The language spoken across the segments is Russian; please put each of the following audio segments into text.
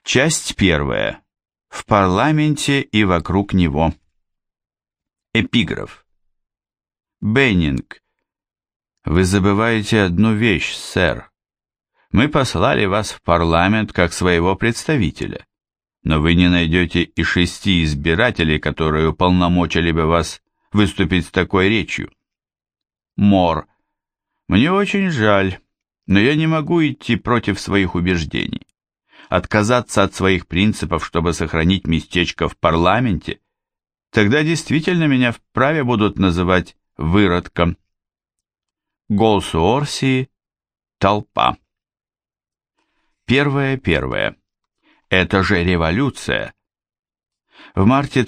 Часть первая. В парламенте и вокруг него. Эпиграф. Беннинг. Вы забываете одну вещь, сэр. Мы послали вас в парламент как своего представителя, но вы не найдете и 6 избирателей, которые уполномочили бы вас выступить с такой речью. Мор. Мне очень жаль, но я не могу идти против своих убеждений. Отказаться от своих принципов, чтобы сохранить местечко в парламенте, тогда действительно меня вправе будут называть выродком. Голсуорси, толпа. Первое. Это же революция. В марте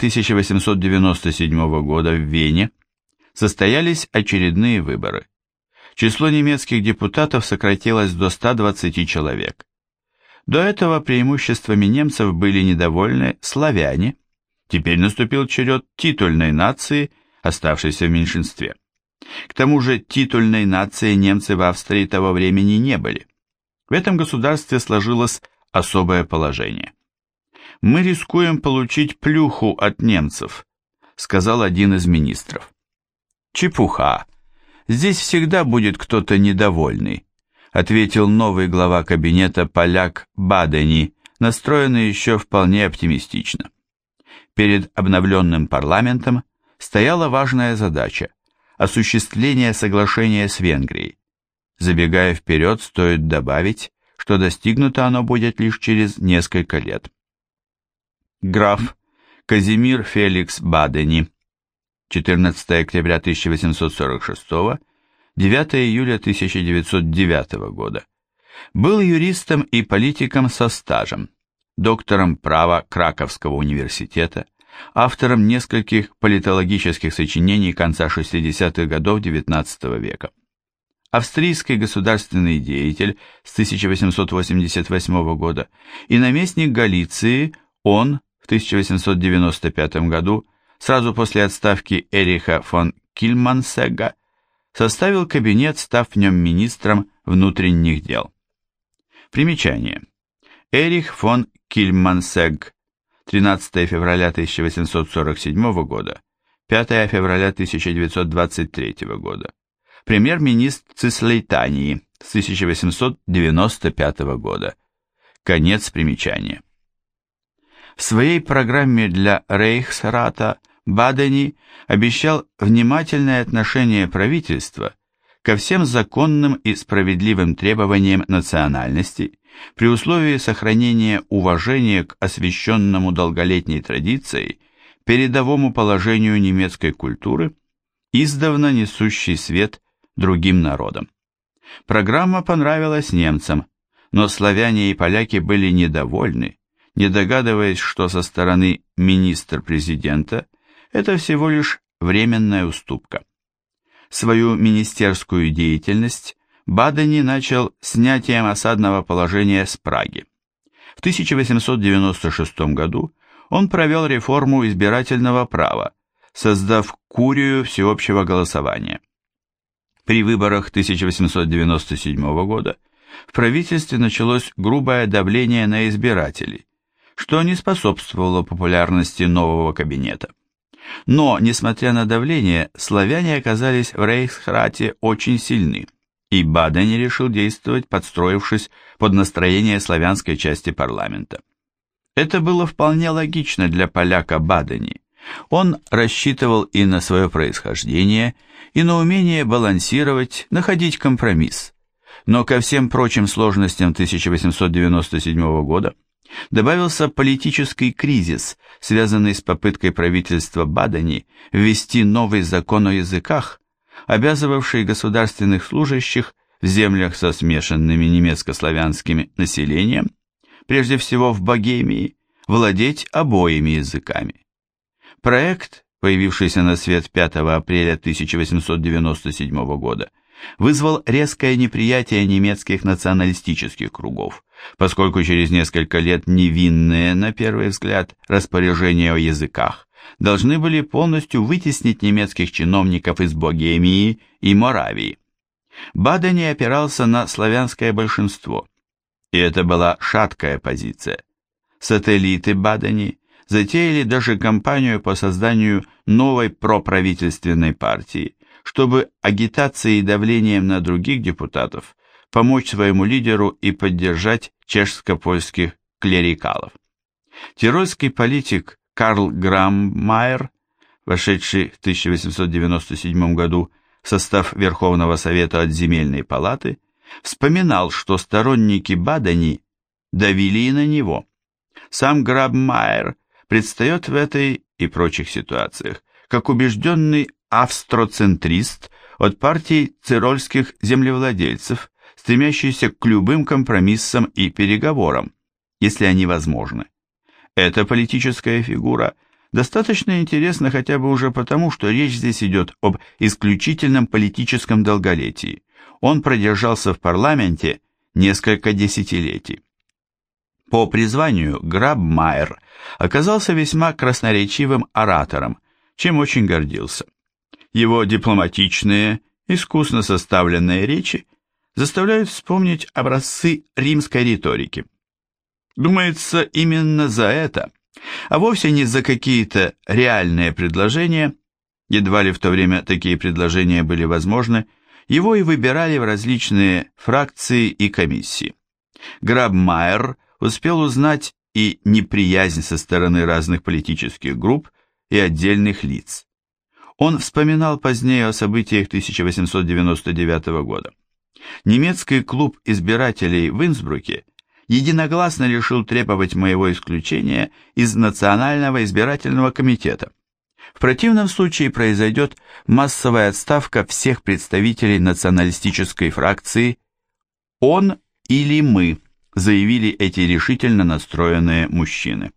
1897 года в Вене состоялись очередные выборы. Число немецких депутатов сократилось до 120 человек. До этого преимуществами немцев были недовольны славяне. Теперь наступил черед титульной нации, оставшейся в меньшинстве. К тому же титульной нацией немцы в Австрии того времени не были. В этом государстве сложилось особое положение. «Мы рискуем получить плюху от немцев», сказал один из министров. «Чепуха. Здесь всегда будет кто-то недовольный», ответил новый глава кабинета поляк Бадени, настроенный еще вполне оптимистично. Перед обновленным парламентом стояла важная задача – осуществление соглашения с Венгрией. Забегая вперед, стоит добавить, что достигнуто оно будет лишь через несколько лет. Граф Казимир Феликс Бадени, 14 октября 1846, 9 июля 1909 года, был юристом и политиком со стажем, доктором права Краковского университета, автором нескольких политологических сочинений конца 60-х годов XIX века. Австрийский государственный деятель с 1888 года и наместник Галиции, он в 1895 году, сразу после отставки Эриха фон Кильмансегга, составил кабинет, став в нем министром внутренних дел. Примечание. Эрих фон Кильмансегг, 13 февраля 1847 года, 5 февраля 1923 года. Премьер-министр Цислейтании с 1895 года. Конец примечания. В своей программе для Рейхсрата Бадени обещал внимательное отношение правительства ко всем законным и справедливым требованиям национальности при условии сохранения уважения к освященному долголетней традицией передовому положению немецкой культуры, издавна несущей свет другим народам. Программа понравилась немцам, но славяне и поляки были недовольны, не догадываясь, что со стороны министра-президента это всего лишь временная уступка. Свою министерскую деятельность Бадени начал с снятием осадного положения с Праги. В 1896 году он провел реформу избирательного права, создав курию всеобщего голосования. При выборах 1897 года в правительстве началось грубое давление на избирателей, что не способствовало популярности нового кабинета. Но, несмотря на давление, славяне оказались в Рейхсрате очень сильны, и Бадени решил действовать, подстроившись под настроение славянской части парламента. Это было вполне логично для поляка Бадени. Он рассчитывал и на свое происхождение, и на умение балансировать, находить компромисс. Но ко всем прочим сложностям 1897 года добавился политический кризис, связанный с попыткой правительства Бадени ввести новый закон о языках, обязывавший государственных служащих в землях со смешанными немецко-славянским населением, прежде всего в Богемии, владеть обоими языками. Проект, появившийся на свет 5 апреля 1897 года, вызвал резкое неприятие немецких националистических кругов, поскольку через несколько лет невинные, на первый взгляд, распоряжения о языках должны были полностью вытеснить немецких чиновников из Богемии и Моравии. Бадени опирался на славянское большинство, и это была шаткая позиция. сателлиты Бадени затеяли даже кампанию по созданию новой проправительственной партии, чтобы агитацией и давлением на других депутатов помочь своему лидеру и поддержать чешско-польских клерикалов. Тирольский политик Карл Граммайер, вошедший в 1897 году в состав Верховного Совета от Земельной палаты, вспоминал, что сторонники Бадени давили и на него. Сам Граммайер предстает в этой и прочих ситуациях как убежденный австроцентрист от партии тирольских землевладельцев, стремящийся к любым компромиссам и переговорам, если они возможны. Эта политическая фигура достаточно интересна хотя бы уже потому, что речь здесь идет об исключительном политическом долголетии. Он продержался в парламенте несколько десятилетий. По призванию Граммайер оказался весьма красноречивым оратором, чем очень гордился. Его дипломатичные, искусно составленные речи заставляют вспомнить образцы римской риторики. Думается, именно за это, а вовсе не за какие-то реальные предложения, едва ли в то время такие предложения были возможны, его и выбирали в различные фракции и комиссии. Граммайер успел узнать и неприязнь со стороны разных политических групп и отдельных лиц. Он вспоминал позднее о событиях 1899 года. Немецкий клуб избирателей в Инсбруке единогласно решил требовать моего исключения из Национального избирательного комитета. В противном случае произойдет массовая отставка всех представителей националистической фракции. Он или мы, заявили эти решительно настроенные мужчины.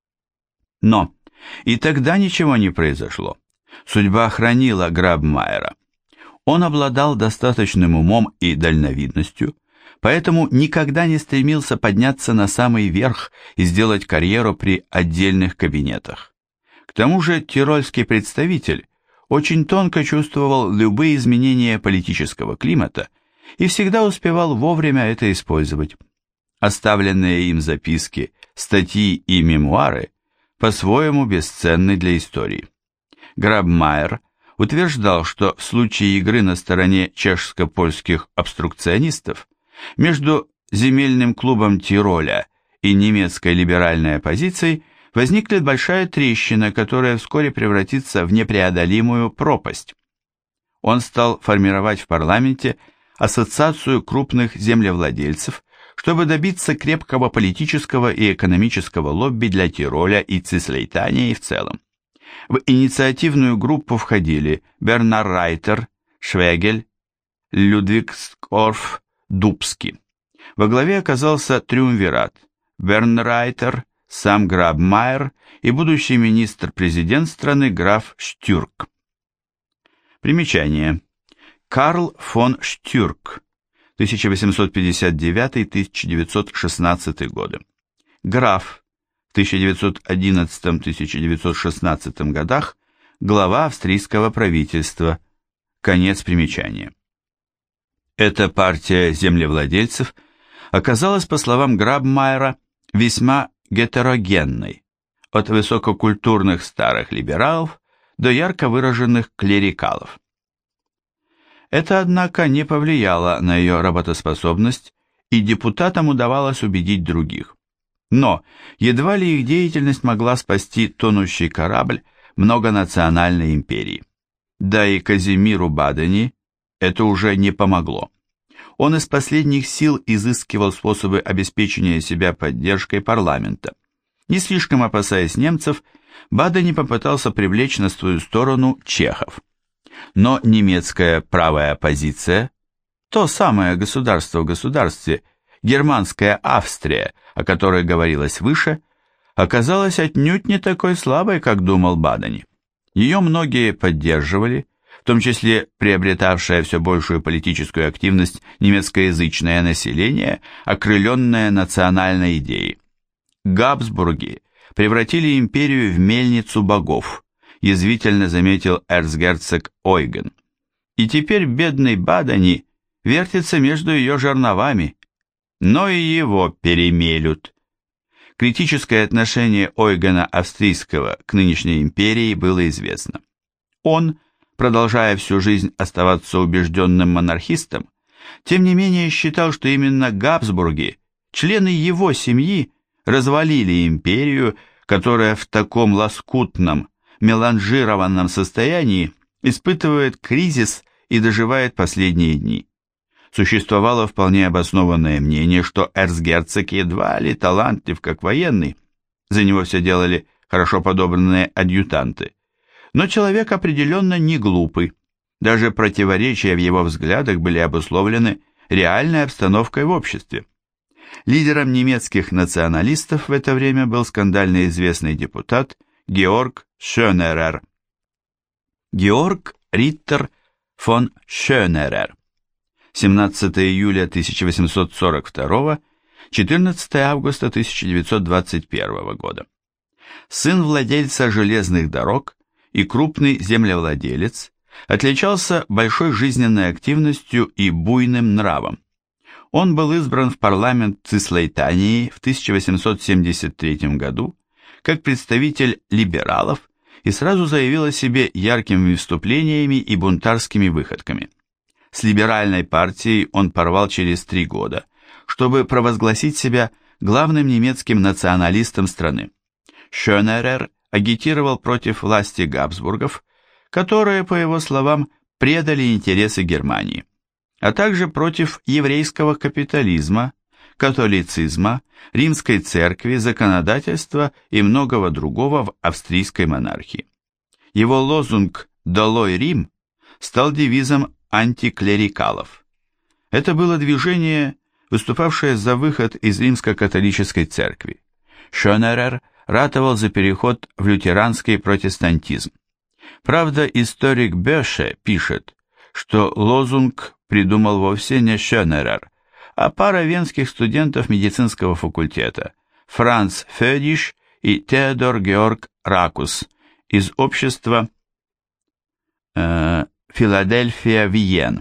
Но и тогда ничего не произошло. Судьба хранила Граммайера. Он обладал достаточным умом и дальновидностью, поэтому никогда не стремился подняться на самый верх и сделать карьеру при отдельных кабинетах. К тому же тирольский представитель очень тонко чувствовал любые изменения политического климата и всегда успевал вовремя это использовать. Оставленные им записки, статьи и мемуары по-своему бесценны для истории. Граммайер утверждал, что в случае игры на стороне чешско-польских обструкционистов между земельным клубом Тироля и немецкой либеральной оппозицией возникнет большая трещина, которая вскоре превратится в непреодолимую пропасть. Он стал формировать в парламенте ассоциацию крупных землевладельцев, чтобы добиться крепкого политического и экономического лобби для Тироля и Цислейтании в целом. В инициативную группу входили Бернар Райтер, Швегель, Людвигсдорф, Дубский. Во главе оказался триумвират Бернар Райтер, сам Граммайер и будущий министр-президент страны граф Штюрк. Примечание. Карл фон Штюрк, 1859-1916 годы. Граф, в 1911-1916 годах глава австрийского правительства. Конец примечания. Эта партия землевладельцев оказалась, по словам Граммайера, весьма гетерогенной, от высококультурных старых либералов до ярко выраженных клерикалов. Это, однако, не повлияло на ее работоспособность, и депутатам удавалось убедить других. Но едва ли их деятельность могла спасти тонущий корабль многонациональной империи. Да и Казимиру Бадени это уже не помогло. Он из последних сил изыскивал способы обеспечения себя поддержкой парламента. Не слишком опасаясь немцев, Бадени попытался привлечь на свою сторону чехов. Но немецкая правая оппозиция, то самое государство в государстве, германская Австрия, о которой говорилось выше, оказалась отнюдь не такой слабой, как думал Бадени. Ее многие поддерживали, в том числе приобретавшее все большую политическую активность немецкоязычное население, окрыленное национальной идеей. Габсбурги превратили империю в мельницу богов, язвительно заметил эрцгерцог Ойген. И теперь бедный Бадени вертится между ее жерновами, но и его перемелют. Критическое отношение Ойгена Австрийского к нынешней империи было известно. Он, продолжая всю жизнь оставаться убежденным монархистом, тем не менее считал, что именно Габсбурги, члены его семьи, развалили империю, которая в таком лоскутном, меланжированном состоянии испытывает кризис и доживает последние дни. Существовало вполне обоснованное мнение, что эрцгерцог едва ли талантлив как военный, за него все делали хорошо подобранные адъютанты, но человек определенно не глупый, даже противоречия в его взглядах были обусловлены реальной обстановкой в обществе. Лидером немецких националистов в это время был скандально известный депутат Георг Шönерер. Георг Риттер фон Шönерер. 17 июля 1842, 14 августа 1921 года. Сын владельца железных дорог и крупный землевладелец, отличался большой жизненной активностью и буйным нравом. Он был избран в парламент Цислейтании в 1873 году как представитель либералов и сразу заявил о себе яркими выступлениями и бунтарскими выходками. С либеральной партией он порвал через 3 года, чтобы провозгласить себя главным немецким националистом страны. Шönерер агитировал против власти Габсбургов, которые, по его словам, предали интересы Германии, а также против еврейского капитализма, католицизма, римской церкви, законодательства и многого другого в австрийской монархии. Его лозунг «Долой Рим» стал девизом антиклерикалов. Это было движение, выступавшее за выход из римско-католической церкви. Шönерер ратовал за переход в лютеранский протестантизм. Правда, историк Бёше пишет, что лозунг придумал вовсе не Шönерер, а пара венских студентов медицинского факультета Франц Фёдиш и Теодор Георг Ракус из общества Филадельфия-Виен.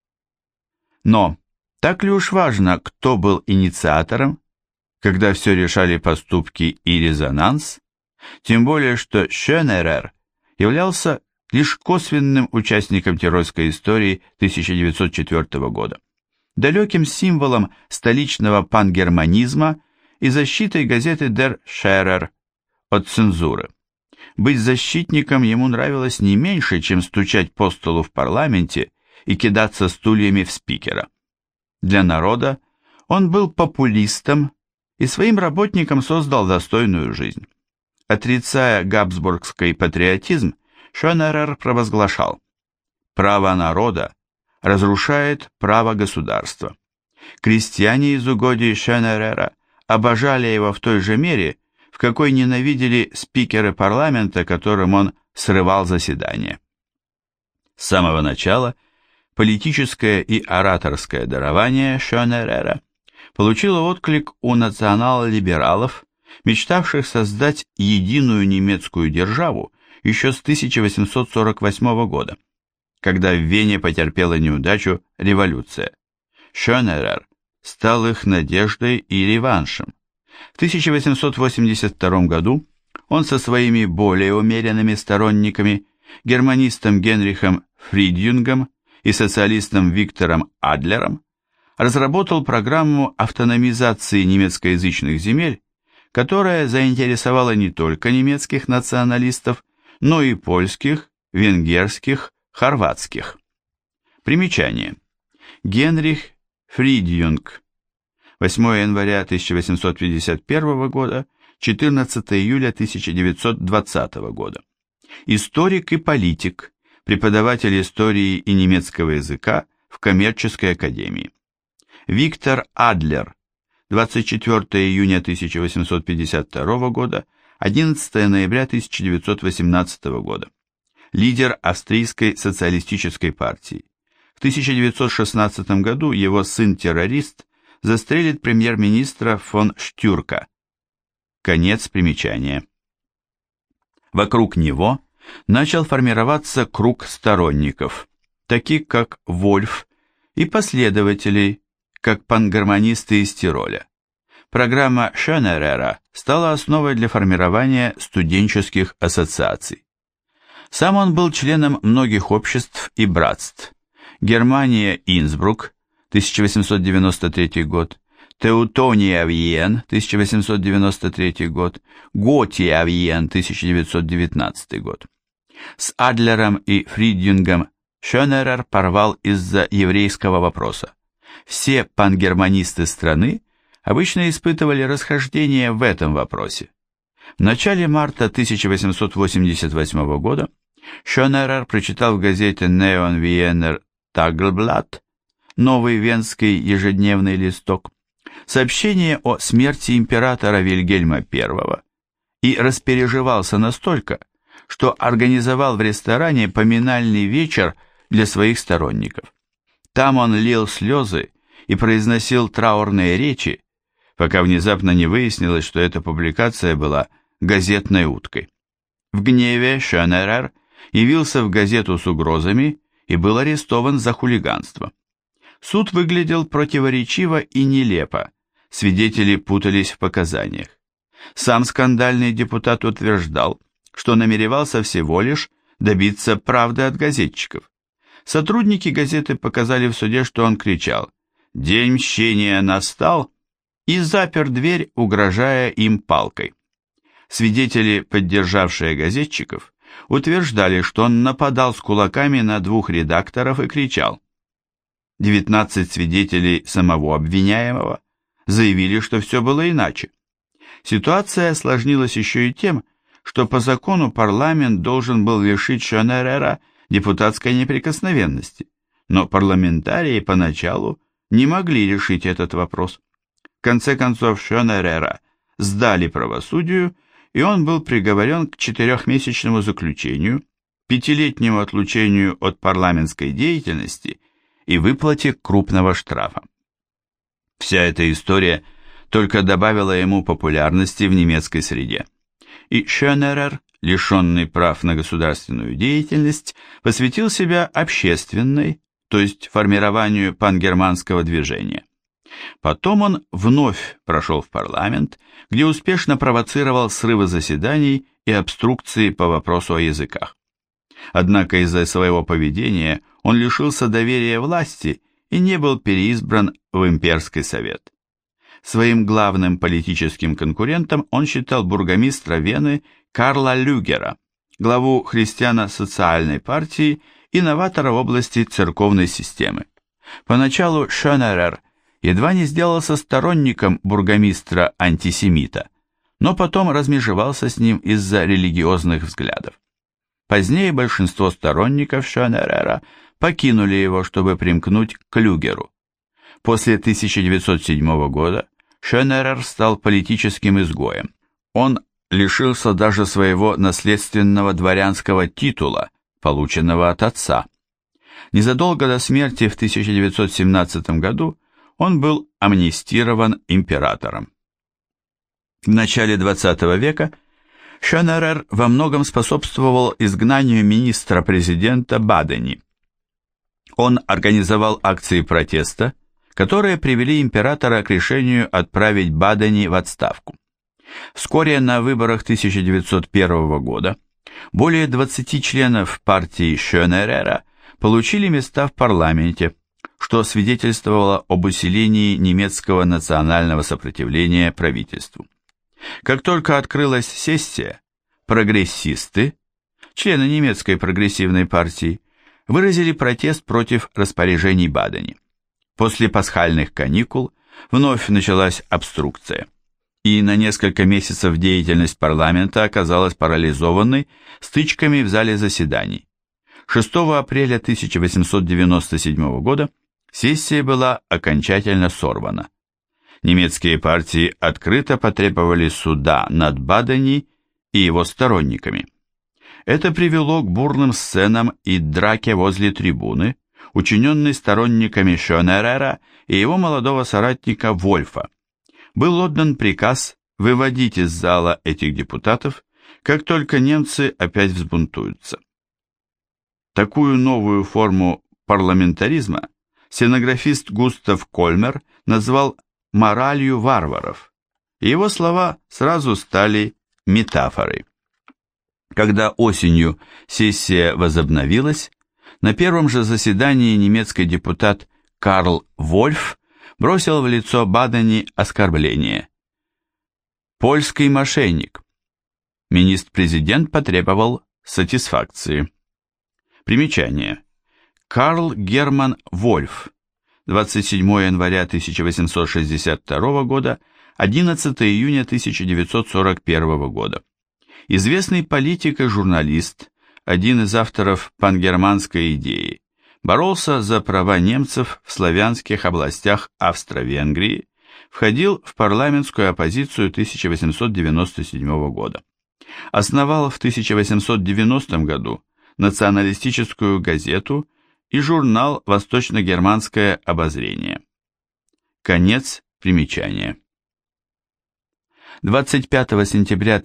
Но так ли уж важно, кто был инициатором, когда все решали поступки и резонанс? Тем более, что Шönерер являлся лишь косвенным участником тирольской истории 1904 года, далеким символом столичного пангерманизма и защитой газеты Der Scherer от цензуры. Быть защитником ему нравилось не меньше, чем стучать по столу в парламенте и кидаться стульями в спикера. Для народа он был популистом и своим работникам создал достойную жизнь. Отрицая габсбургский патриотизм, Шönерер провозглашал: «Право народа разрушает право государства». Крестьяне из угодий Шönерера обожали его в той же мере, в какой ненавидели спикеры парламента, которым он срывал заседания. С самого начала политическое и ораторское дарование Шönерера получило отклик у национал-либералов, мечтавших создать единую немецкую державу еще с 1848 года, когда в Вене потерпела неудачу революция. Шönерер стал их надеждой и реваншем. В 1882 году он со своими более умеренными сторонниками, германистом Генрихом Фридюнгом и социалистом Виктором Адлером, разработал программу автономизации немецкоязычных земель, которая заинтересовала не только немецких националистов, но и польских, венгерских, хорватских. Примечание. Генрих Фридюнг. 8 января 1851 года, 14 июля 1920 года. Историк и политик, преподаватель истории и немецкого языка в коммерческой академии. Виктор Адлер. 24 июня 1852 года, 11 ноября 1918 года. Лидер австрийской социалистической партии. В 1916 году его сын-террорист застрелит премьер-министра фон Штюрка. Конец примечания. Вокруг него начал формироваться круг сторонников, таких как Вольф, и последователей, как пангармонисты из Тироля. Программа Шонерера стала основой для формирования студенческих ассоциаций. Сам он был членом многих обществ и братств. Германия, Инсбрук, 1893 год, Теутония Виен, 1893 год, Готия Виен, 1919 год. С Адлером и Фридюнгом Шонерер порвал из-за еврейского вопроса. Все пангерманисты страны обычно испытывали расхождение в этом вопросе. В начале марта 1888 года Шонерер прочитал в газете Neon Wiener Tageblatt, новый венский ежедневный листок, сообщение о смерти императора Вильгельма I и распереживался настолько, что организовал в ресторане поминальный вечер для своих сторонников. Там он лил слезы и произносил траурные речи, пока внезапно не выяснилось, что эта публикация была газетной уткой. В гневе Шонерер явился в газету с угрозами и был арестован за хулиганство. Суд выглядел противоречиво и нелепо, свидетели путались в показаниях. Сам скандальный депутат утверждал, что намеревался всего лишь добиться правды от газетчиков. Сотрудники газеты показали в суде, что он кричал «День мщения настал!» и запер дверь, угрожая им палкой. Свидетели, поддержавшие газетчиков, утверждали, что он нападал с кулаками на двух редакторов и кричал. 19 свидетелей самого обвиняемого заявили, что все было иначе. Ситуация осложнилась еще и тем, что по закону парламент должен был лишить Шонерера депутатской неприкосновенности, но парламентарии поначалу не могли решить этот вопрос. В конце концов Шонерера сдали правосудию, и он был приговорен к 4-месячному заключению, 5-летнему отлучению от парламентской деятельности и выплате крупного штрафа. Вся эта история только добавила ему популярности в немецкой среде. И Шонерер, лишенный прав на государственную деятельность, посвятил себя общественной, то есть формированию пангерманского движения. Потом он вновь прошел в парламент, где успешно провоцировал срывы заседаний и обструкции по вопросу о языках. Однако из-за своего поведения он лишился доверия власти и не был переизбран в имперский совет. Своим главным политическим конкурентом он считал бургомистра Вены Карла Люгера, главу христиано-социальной партии и новатора в области церковной системы. Поначалу Шонерер едва не сделался сторонником бургомистра-антисемита, но потом размежевался с ним из-за религиозных взглядов. Позднее большинство сторонников Шонерера покинули его, чтобы примкнуть к Люгеру. После 1907 года Шонерер стал политическим изгоем. Он лишился даже своего наследственного дворянского титула, полученного от отца. Незадолго до смерти в 1917 году он был амнистирован императором. В начале XX века Шонерер во многом способствовал изгнанию министра-президента Бадени. Он организовал акции протеста, которые привели императора к решению отправить Бадени в отставку. Вскоре на выборах 1901 года более 20 членов партии Шонерера получили места в парламенте, что свидетельствовало об усилении немецкого национального сопротивления правительству. Как только открылась сессия, прогрессисты, члены немецкой прогрессивной партии, выразили протест против распоряжений Бадени. После пасхальных каникул вновь началась обструкция, и на несколько месяцев деятельность парламента оказалась парализованной стычками в зале заседаний. 6 апреля 1897 года сессия была окончательно сорвана. Немецкие партии открыто потребовали суда над Бадени и его сторонниками. Это привело к бурным сценам и драке возле трибуны, учиненной сторонниками Шонерера и его молодого соратника Вольфа. Был отдан приказ выводить из зала этих депутатов, как только немцы опять взбунтуются. Такую новую форму парламентаризма стенографист Густав Кольмер назвал «моралью варваров», и его слова сразу стали метафорой. Когда осенью сессия возобновилась, на первом же заседании немецкий депутат Карл Вольф бросил в лицо Бадени оскорбление. «Польский мошенник». Министр-президент потребовал сатисфакции. Примечание. Карл Герман Вольф, 27 января 1862 года, 11 июня 1941 года. Известный политик и журналист, один из авторов пангерманской идеи, боролся за права немцев в славянских областях Австро-Венгрии, входил в парламентскую оппозицию 1897 года. Основал в 1890 году националистическую газету и журнал «Восточно-германское обозрение». Конец примечания. 25 сентября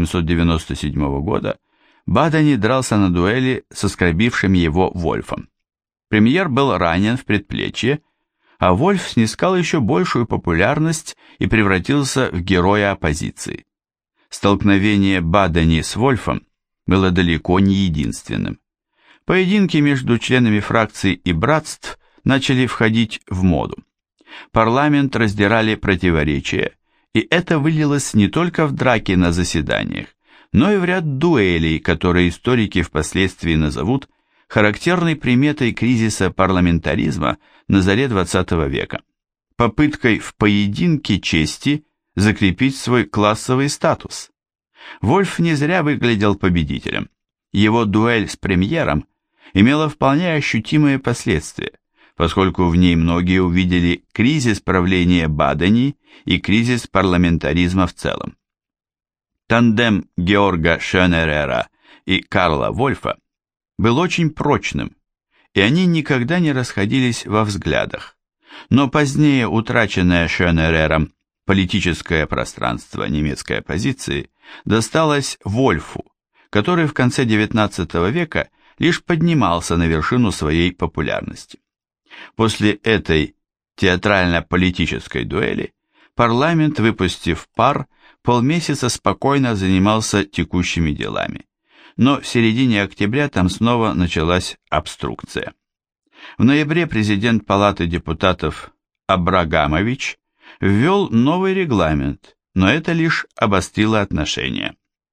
1897 года Бадени дрался на дуэли с оскорбившим его Вольфом. Премьер был ранен в предплечье, а Вольф снискал еще большую популярность и превратился в героя оппозиции. Столкновение Бадени с Вольфом было далеко не единственным. Поединки между членами фракций и братств начали входить в моду. Парламент раздирали противоречия, и это вылилось не только в драки на заседаниях, но и в ряд дуэлей, которые историки впоследствии назовут характерной приметой кризиса парламентаризма на заре XX века, попыткой в поединке чести закрепить свой классовый статус. Вольф не зря выглядел победителем. Его дуэль с премьером имела вполне ощутимые последствия, поскольку в ней многие увидели кризис правления Бадени и кризис парламентаризма в целом. Тандем Георга Шонерера и Карла Вольфа был очень прочным, и они никогда не расходились во взглядах, но позднее утраченное Шонерером политическое пространство немецкой оппозиции досталось Вольфу, который в конце XIX века лишь поднимался на вершину своей популярности. После этой театрально-политической дуэли парламент, выпустив пар, полмесяца спокойно занимался текущими делами, но в середине октября там снова началась обструкция. В ноябре президент Палаты депутатов Абрагамович ввел новый регламент, но это лишь обострило отношения.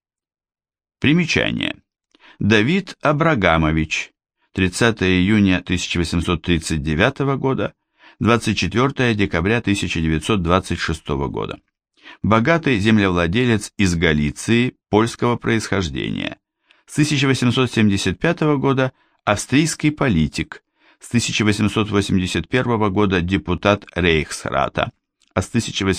Примечание. Давид Абрагамович, 30 июня 1839 года, 24 декабря 1926 года. Богатый землевладелец из Галиции польского происхождения. С 1875 года австрийский политик, с 1881 года депутат Рейхсрата, а с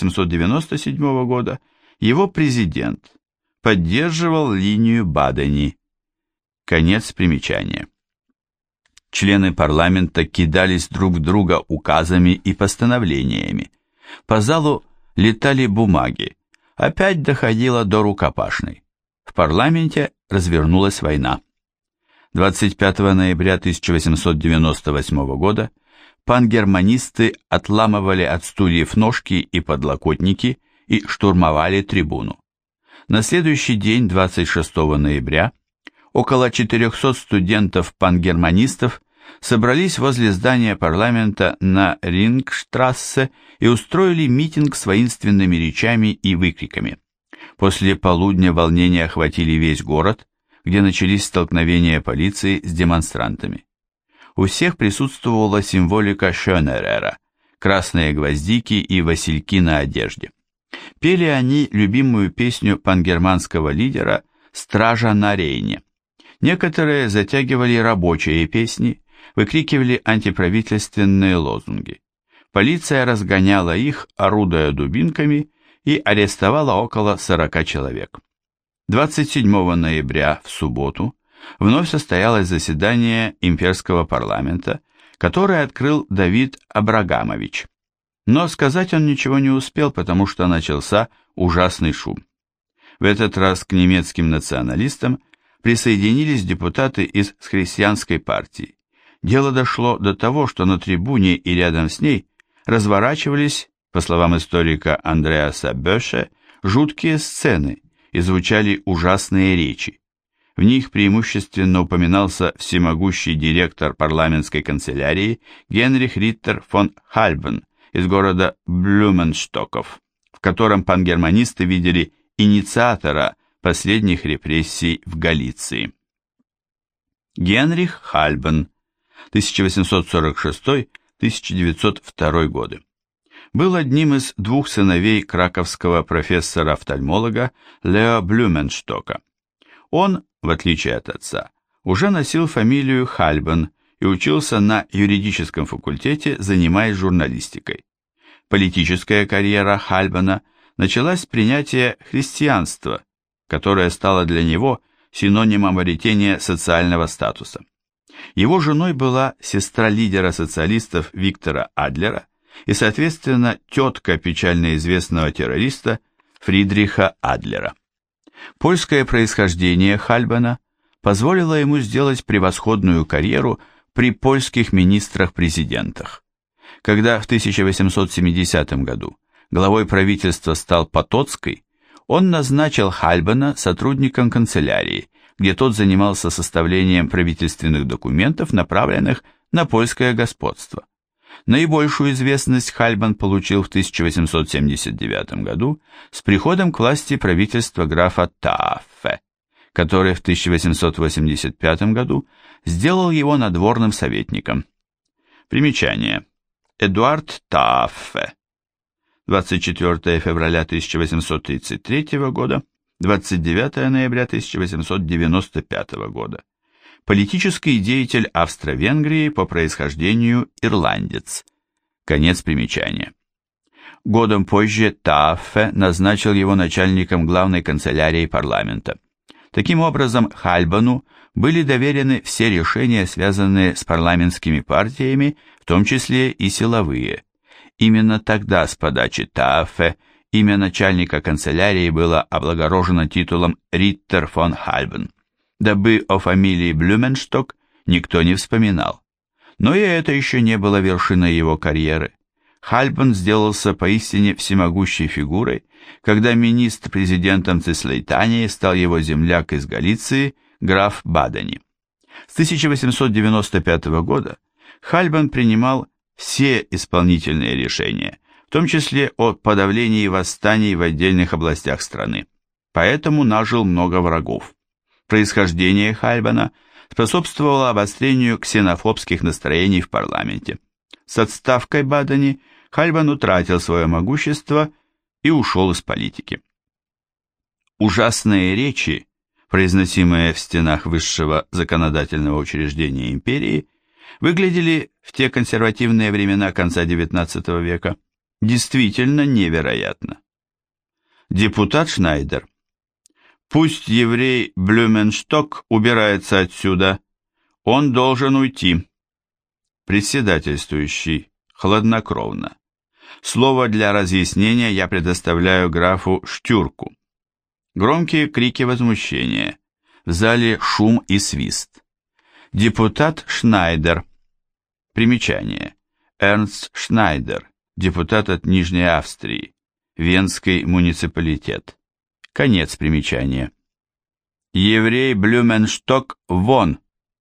1897 года его президент, поддерживал линию Бадени. Конец примечания. Члены парламента кидались друг в друга указами и постановлениями. По залу летали бумаги. Опять доходило до рукопашной. В парламенте развернулась война. 25 ноября 1898 года пангерманисты отламывали от стульев ножки и подлокотники и штурмовали трибуну. На следующий день, 26 ноября, около 400 студентов-пангерманистов собрались возле здания парламента на Рингштрассе и устроили митинг с воинственными речами и выкриками. После полудня волнения охватили весь город, где начались столкновения полиции с демонстрантами. У всех присутствовала символика Шонерера, красные гвоздики и васильки на одежде. Пели они любимую песню пангерманского лидера «Стража на Рейне». Некоторые затягивали рабочие песни, выкрикивали антиправительственные лозунги. Полиция разгоняла их, орудуя дубинками, и арестовала около 40 человек. 27 ноября, в субботу, вновь состоялось заседание имперского парламента, которое открыл Давид Абрагамович. Но сказать он ничего не успел, потому что начался ужасный шум. В этот раз к немецким националистам присоединились депутаты из христианской партии. Дело дошло до того, что на трибуне и рядом с ней разворачивались По словам историка Андреаса Бёше, жуткие сцены и звучали ужасные речи. В них преимущественно упоминался всемогущий директор парламентской канцелярии Генрих Риттер фон Хальбен из города Блюменштоков, в котором пангерманисты видели инициатора последних репрессий в Галиции. Генрих Хальбен, 1846-1902 годы, был одним из двух сыновей краковского профессора-офтальмолога Лео Блюменштока. Он, в отличие от отца, уже носил фамилию Хальбен и учился на юридическом факультете, занимаясь журналистикой. Политическая карьера Хальбена началась с принятия христианства, которое стало для него синонимом обретения социального статуса. Его женой была сестра лидера социалистов Виктора Адлера и, соответственно, тетка печально известного террориста Фридриха Адлера. Польское происхождение Хальбена позволило ему сделать превосходную карьеру при польских министрах-президентах. Когда в 1870 году главой правительства стал Потоцкий, он назначил Хальбена сотрудником канцелярии, где тот занимался составлением правительственных документов, направленных на польское господство. Наибольшую известность Хальбен получил в 1879 году с приходом к власти правительства графа Тааффе, который в 1885 году сделал его надворным советником. Примечание. Эдуард Тааффе. 24 февраля 1833 года, 29 ноября 1895 года. Политический деятель Австро-Венгрии, по происхождению ирландец. Конец примечания. Годом позже Тааффе назначил его начальником главной канцелярии парламента. Таким образом, Хальбену были доверены все решения, связанные с парламентскими партиями, в том числе и силовые. Именно тогда, с подачи Тааффе, имя начальника канцелярии было облагорожено титулом Риттер фон Хальбен, дабы о фамилии Блюменшток никто не вспоминал. Но и это еще не было вершиной его карьеры. Хальбен сделался поистине всемогущей фигурой, когда министр-президентом Цислейтании стал его земляк из Галиции, граф Бадени. С 1895 года Хальбен принимал все исполнительные решения, в том числе о подавлении восстаний в отдельных областях страны, поэтому нажил много врагов. Происхождение Хальбена способствовало обострению ксенофобских настроений в парламенте. С отставкой Бадени Хальбен утратил свое могущество и ушел из политики. Ужасные речи, произносимые в стенах высшего законодательного учреждения империи, выглядели в те консервативные времена конца XIX века действительно невероятно. Депутат Шнайдер. Пусть еврей Блюменшток убирается отсюда. Он должен уйти. Председательствующий. Хладнокровно. Слово для разъяснения я предоставляю графу Штюрку. Громкие крики возмущения. В зале шум и свист. Депутат Шнайдер. Примечание. Эрнст Шнайдер. Депутат от Нижней Австрии. Венский муниципалитет. Конец примечания. Еврей Блюменшток вон.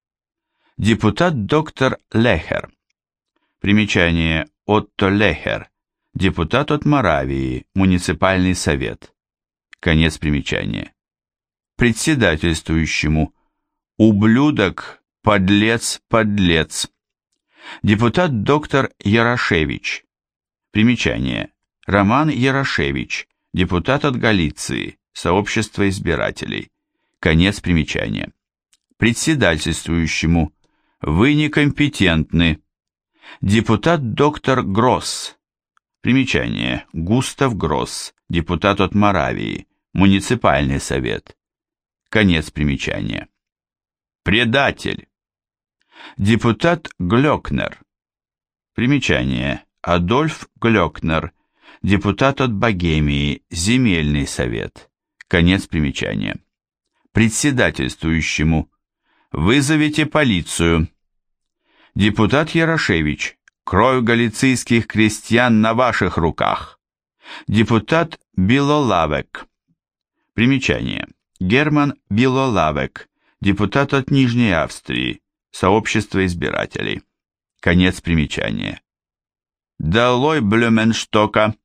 Депутат доктор Лехер. Примечание. Отто Лехер. Депутат от Моравии. Муниципальный совет. Конец примечания. Председательствующему. Ублюдок, подлец, подлец. Депутат доктор Ярошевич. Примечание. Роман Ярошевич. Депутат от Галиции. Сообщество избирателей. Конец примечания. Председательствующему. Вы некомпетентны. Депутат доктор Гросс. Примечание. Густав Гросс. Депутат от Моравии. Муниципальный совет. Конец примечания. Предатель. Депутат Глёкнер. Примечание. Адольф Глёкнер. Депутат от Богемии. Земельный совет. Конец примечания. Председательствующему. Вызовите полицию. Депутат Ярошевич. Кровь галицийских крестьян на ваших руках. Депутат Билолавек. Примечание. Герман Билолавек, депутат от Нижней Австрии, сообщество избирателей. Конец примечания. Долой Блюменштока.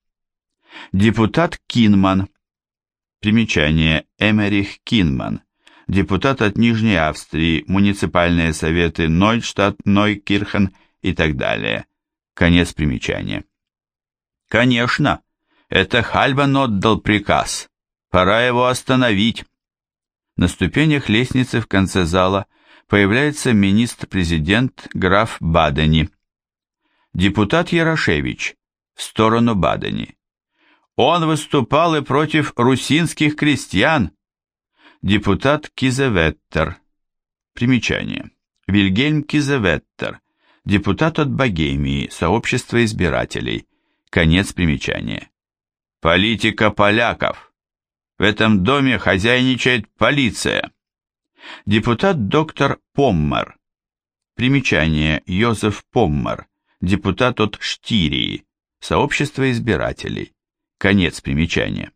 Депутат Кинман. Примечание. Эмерих Кинман, депутат от Нижней Австрии, муниципальные советы Нойштадт, Нойкирхен и так далее. Конец примечания. Конечно, это Хальбан отдал приказ. Пора его остановить. На ступенях лестницы в конце зала появляется министр-президент граф Бадени. Депутат Ярошевич в сторону Бадени. Он выступал и против русинских крестьян. Депутат Кизеветтер. Примечание. Вильгельм Кизеветтер, депутат от Богемии, сообщество избирателей. Конец примечания. Политика поляков. В этом доме хозяйничает полиция. Депутат доктор Поммер. Примечание. Йозеф Поммер, депутат от Штирии, сообщество избирателей. Конец примечания.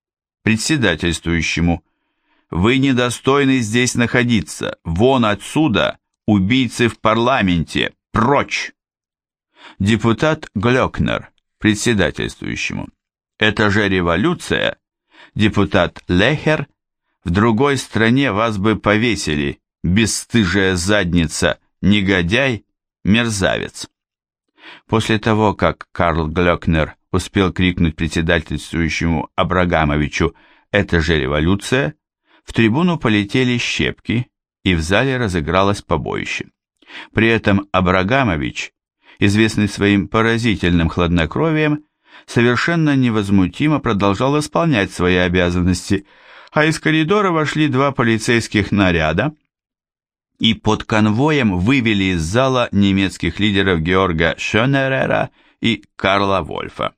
Председательствующему. Вы недостойны здесь находиться. Вон отсюда, убийцы в парламенте. Прочь! Депутат Глёкнер, председательствующему. Это же революция. Депутат Лехер. В другой стране вас бы повесили, бесстыжая задница, негодяй, мерзавец. После того, как Карл Глёкнер успел крикнуть председательствующему Абрагамовичу «Это же революция!», в трибуну полетели щепки, и в зале разыгралось побоище. При этом Абрагамович, известный своим поразительным хладнокровием, совершенно невозмутимо продолжал исполнять свои обязанности, а из коридора вошли два полицейских наряда и под конвоем вывели из зала немецких лидеров Георга Шёнерера и Карла Вольфа.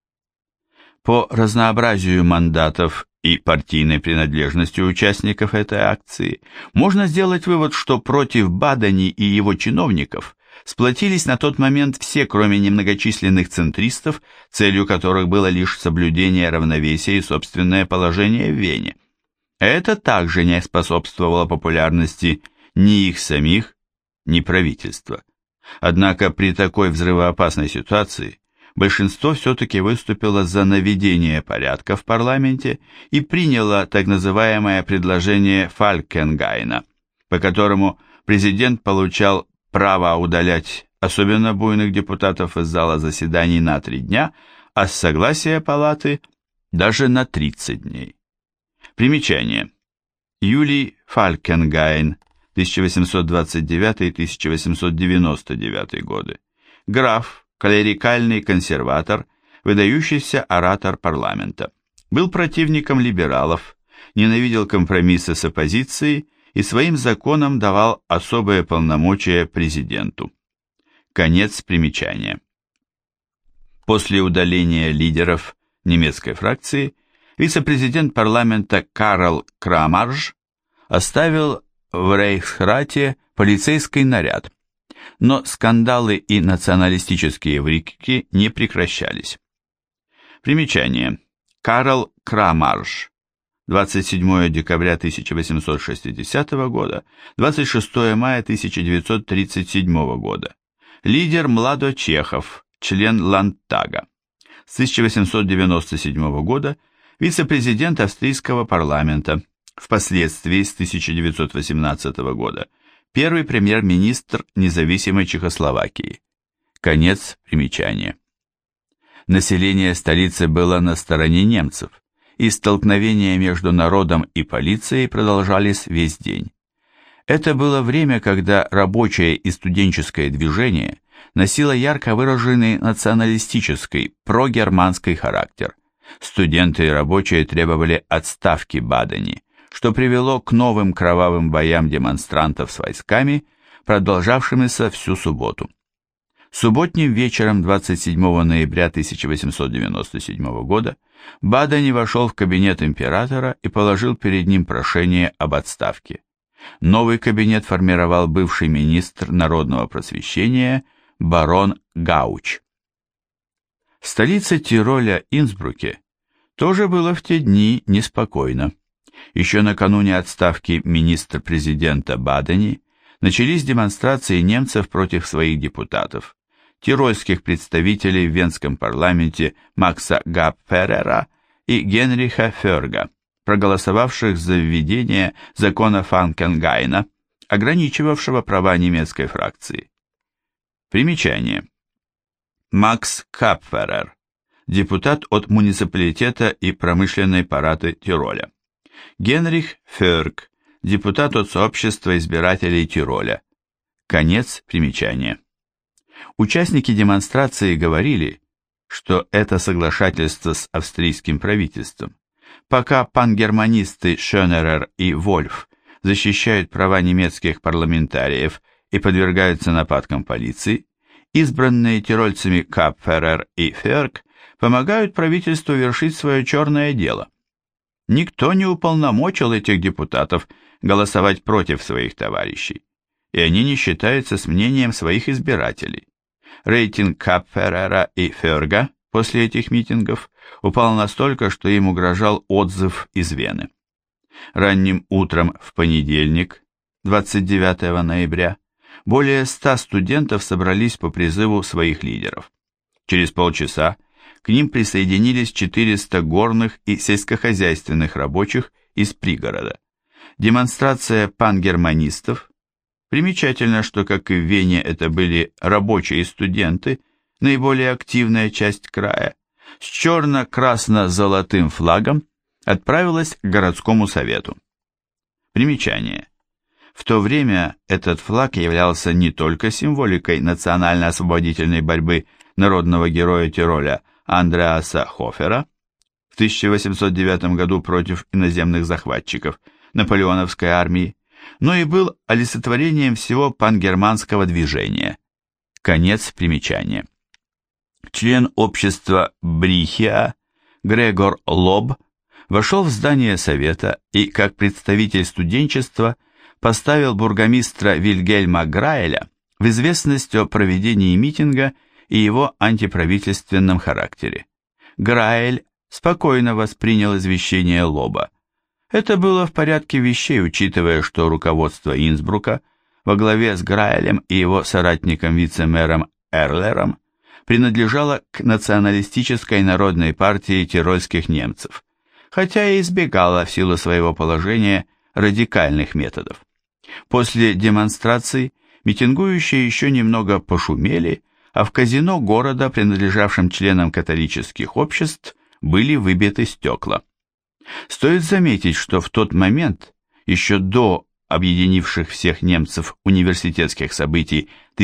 По разнообразию мандатов и партийной принадлежности участников этой акции можно сделать вывод, что против Бадени и его чиновников сплотились на тот момент все, кроме немногочисленных центристов, целью которых было лишь соблюдение равновесия и собственное положение в Вене. Это также не способствовало популярности ни их самих, ни правительства. Однако при такой взрывоопасной ситуации большинство все-таки выступило за наведение порядка в парламенте и приняло так называемое предложение Фалькенгайна, по которому президент получал право удалять особенно буйных депутатов из зала заседаний на 3 дня, а с согласия палаты даже на 30 дней. Примечание. Юлий Фалькенгайн, 1829-1899 годы. Граф, клерикальный консерватор, выдающийся оратор парламента. Был противником либералов, ненавидел компромиссы с оппозицией и своим законом давал особые полномочия президенту. Конец примечания. После удаления лидеров немецкой фракции вице-президент парламента Карл Крамарш оставил в Рейхсрате полицейский наряд, но скандалы и националистические выкрики не прекращались. Примечание. Карл Крамарш. 27 декабря 1860 года, 26 мая 1937 года. Лидер Младочехов, член Ландтага. С 1897 года вице-президент австрийского парламента, впоследствии с 1918 года первый премьер-министр независимой Чехословакии. Конец примечания. Население столицы было на стороне немцев, и столкновения между народом и полицией продолжались весь день. Это было время, когда рабочее и студенческое движение носило ярко выраженный националистический, прогерманский характер. Студенты и рабочие требовали отставки Бадени, что привело к новым кровавым боям демонстрантов с войсками, продолжавшимися всю субботу. Субботним вечером 27 ноября 1897 года Бадени вошел в кабинет императора и положил перед ним прошение об отставке. Новый кабинет формировал бывший министр народного просвещения барон Гауч. В столице Тироля Инсбруке тоже было в те дни неспокойно. Еще накануне отставки министра-президента Бадени начались демонстрации немцев против своих депутатов, тирольских представителей в Венском парламенте Макса Гапферера и Генриха Ферга, проголосовавших за введение закона Фанкенгайна, ограничивавшего права немецкой фракции. Примечание. Макс Капферер, депутат от муниципалитета и промышленной палаты Тироля. Генрих Ферг, депутат от сообщества избирателей Тироля. Конец примечания. Участники демонстрации говорили, что это соглашательство с австрийским правительством. Пока пангерманисты Шёнерер и Вольф защищают права немецких парламентариев и подвергаются нападкам полиции, избранные тирольцами Капферер и Ферг помогают правительству вершить свое черное дело. Никто не уполномочил этих депутатов голосовать против своих товарищей, и они не считаются с мнением своих избирателей. Рейтинг Капферера и Ферга после этих митингов упал настолько, что им угрожал отзыв из Вены. Ранним утром в понедельник, 29 ноября, более 100 студентов собрались по призыву своих лидеров. Через полчаса к ним присоединились 400 горных и сельскохозяйственных рабочих из пригорода. Демонстрация пангерманистов. Примечательно, что, как и в Вене, это были рабочие и студенты, наиболее активная часть края, с черно-красно-золотым флагом отправилась к городскому совету. Примечание. В то время этот флаг являлся не только символикой национально-освободительной борьбы народного героя Тироля Андреаса Хофера в 1809 году против иноземных захватчиков наполеоновской армии, но и был олицетворением всего пангерманского движения. Конец примечания. Член общества Брихиа Грегор Лоб вошел в здание совета и, как представитель студенчества, поставил бургомистра Вильгельма Граэля в известность о проведении митинга и его антиправительственном характере. Граэль спокойно воспринял извещение Лоба. Это было в порядке вещей, учитывая, что руководство Инсбрука во главе с Граэлем и его соратником-вице-мэром Эрлером принадлежало к националистической народной партии тирольских немцев, хотя и избегала в силу своего положения радикальных методов. После демонстраций митингующие еще немного пошумели, а в казино города, принадлежавшем членам католических обществ, были выбиты стекла. Стоит заметить, что в тот момент, еще до объединивших всех немцев университетских событий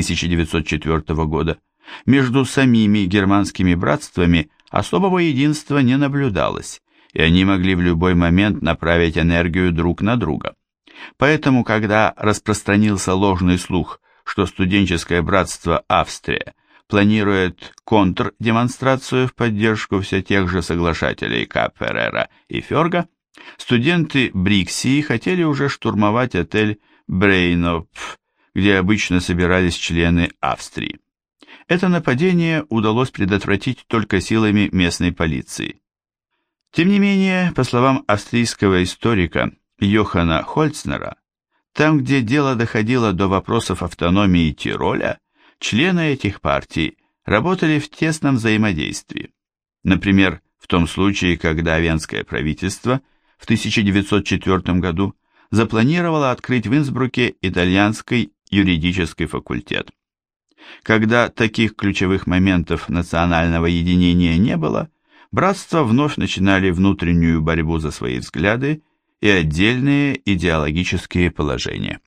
1904 года, между самими германскими братствами особого единства не наблюдалось, и они могли в любой момент направить энергию друг на друга. Поэтому, когда распространился ложный слух, что студенческое братство Австрия планирует контрдемонстрацию в поддержку все тех же соглашателей Капферера и Ферга, студенты Бриксии хотели уже штурмовать отель Брейнопф, где обычно собирались члены Австрии. Это нападение удалось предотвратить только силами местной полиции. Тем не менее, по словам австрийского историка Йохана Хольцнера, там, где дело доходило до вопросов автономии Тироля, члены этих партий работали в тесном взаимодействии. Например, в том случае, когда венское правительство в 1904 году запланировало открыть в Инсбруке итальянский юридический факультет. Когда таких ключевых моментов национального единения не было, братства вновь начинали внутреннюю борьбу за свои взгляды и отдельные идеологические положения.